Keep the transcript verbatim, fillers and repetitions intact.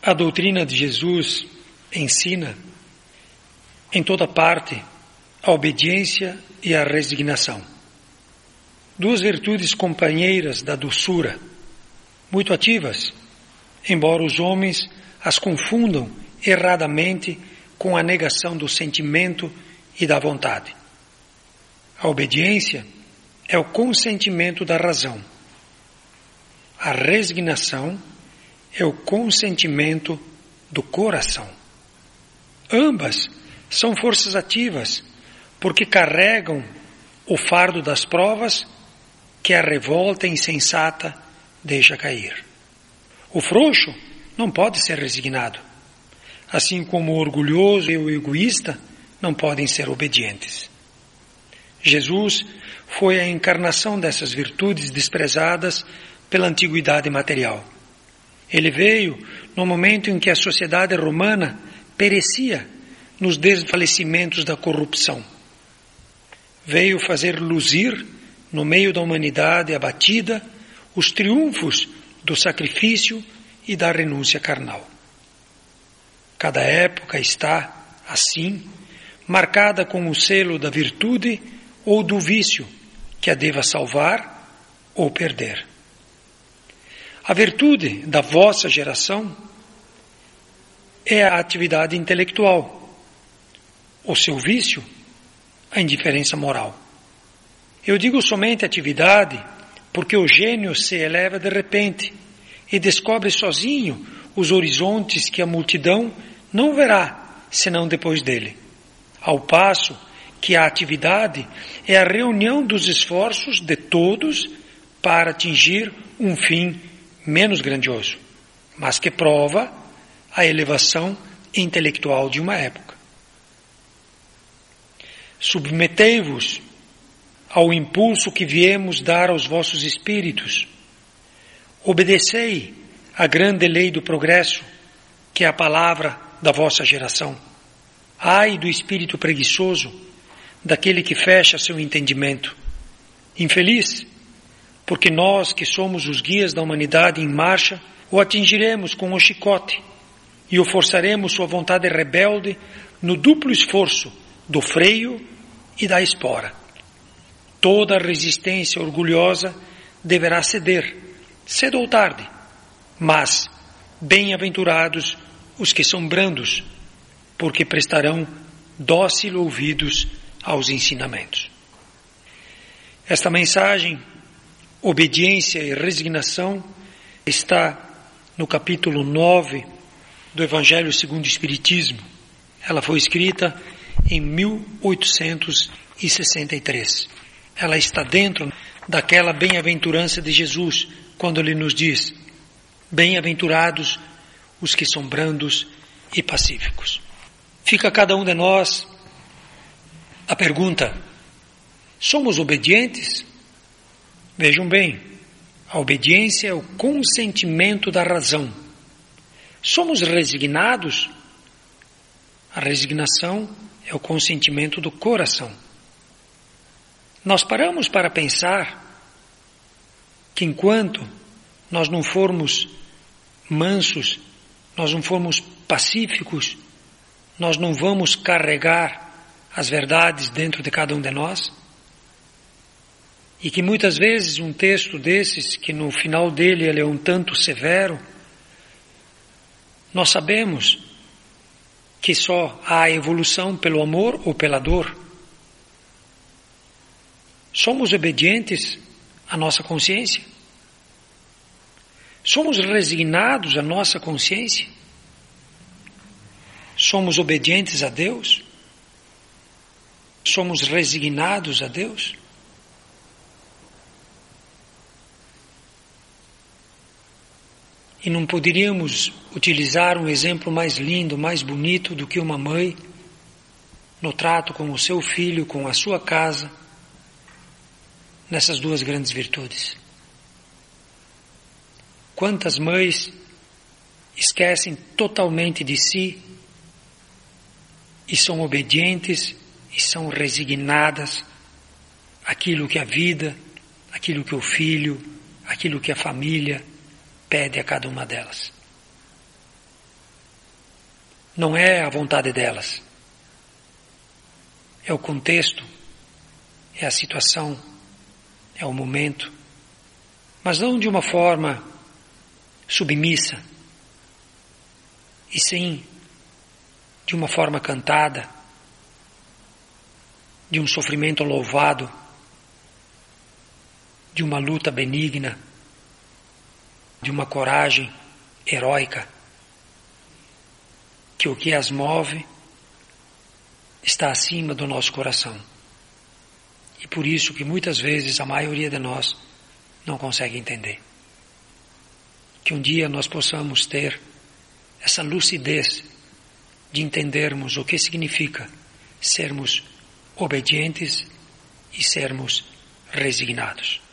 A doutrina de Jesus ensina, em toda parte, a obediência e a resignação. Duas virtudes companheiras da doçura, muito ativas, embora os homens as confundam erradamente com a negação do sentimento e da vontade. A obediência é o consentimento da razão. A resignação é o consentimento do coração. Ambas são forças ativas, porque carregam o fardo das provas que a revolta insensata deixa cair. O frouxo não pode ser resignado, assim como o orgulhoso e o egoísta não podem ser obedientes. Jesus foi a encarnação dessas virtudes desprezadas pela antiguidade material. Ele veio no momento em que a sociedade romana perecia nos desfalecimentos da corrupção. Veio fazer luzir, no meio da humanidade abatida, os triunfos do sacrifício e da renúncia carnal. Cada época está, assim, marcada com o selo da virtude ou do vício, que a deva salvar ou perder. A virtude da vossa geração é a atividade intelectual. O seu vício, a indiferença moral. Eu digo somente atividade porque o gênio se eleva de repente e descobre sozinho os horizontes que a multidão não verá senão depois dele. Ao passo que a atividade é a reunião dos esforços de todos para atingir um fim menos grandioso, mas que prova a elevação intelectual de uma época. Submetei-vos ao impulso que viemos dar aos vossos espíritos. Obedecei à grande lei do progresso, que é a palavra da vossa geração. Ai do espírito preguiçoso, daquele que fecha seu entendimento. Infeliz, porque nós que somos os guias da humanidade em marcha, o atingiremos com o chicote e o forçaremos sua vontade rebelde no duplo esforço do freio e da espora. Toda resistência orgulhosa deverá ceder, cedo ou tarde, mas bem-aventurados os que são brandos, porque prestarão dócil ouvidos aos ensinamentos. Esta mensagem, obediência e resignação, está no capítulo nove do Evangelho segundo o Espiritismo. Ela foi escrita em mil oitocentos e sessenta e três. Ela está dentro daquela bem-aventurança de Jesus, quando ele nos diz: bem-aventurados os que são brandos e pacíficos. Fica a cada um de nós a pergunta: somos obedientes? Vejam bem, a obediência é o consentimento da razão. Somos resignados? A resignação é o consentimento do coração. Nós paramos para pensar que enquanto nós não formos mansos, nós não formos pacíficos, nós não vamos carregar as verdades dentro de cada um de nós? E que muitas vezes um texto desses, que no final dele ele é um tanto severo, nós sabemos que só há evolução pelo amor ou pela dor. Somos obedientes à nossa consciência? Somos resignados à nossa consciência? Somos obedientes a Deus? Somos resignados a Deus? E não poderíamos utilizar um exemplo mais lindo, mais bonito do que uma mãe no trato com o seu filho, com a sua casa, nessas duas grandes virtudes. Quantas mães esquecem totalmente de si e são obedientes e são resignadas àquilo que a vida, aquilo que o filho, aquilo que a família pede a cada uma delas. não é a vontade delas. É o contexto, é a situação, é o momento, mas não de uma forma submissa, e sim de uma forma cantada, de um sofrimento louvado, de uma luta benigna, de uma coragem heróica, que o que as move está acima do nosso coração. E por isso que muitas vezes a maioria de nós não consegue entender. Que um dia nós possamos ter essa lucidez de entendermos o que significa sermos obedientes e sermos resignados.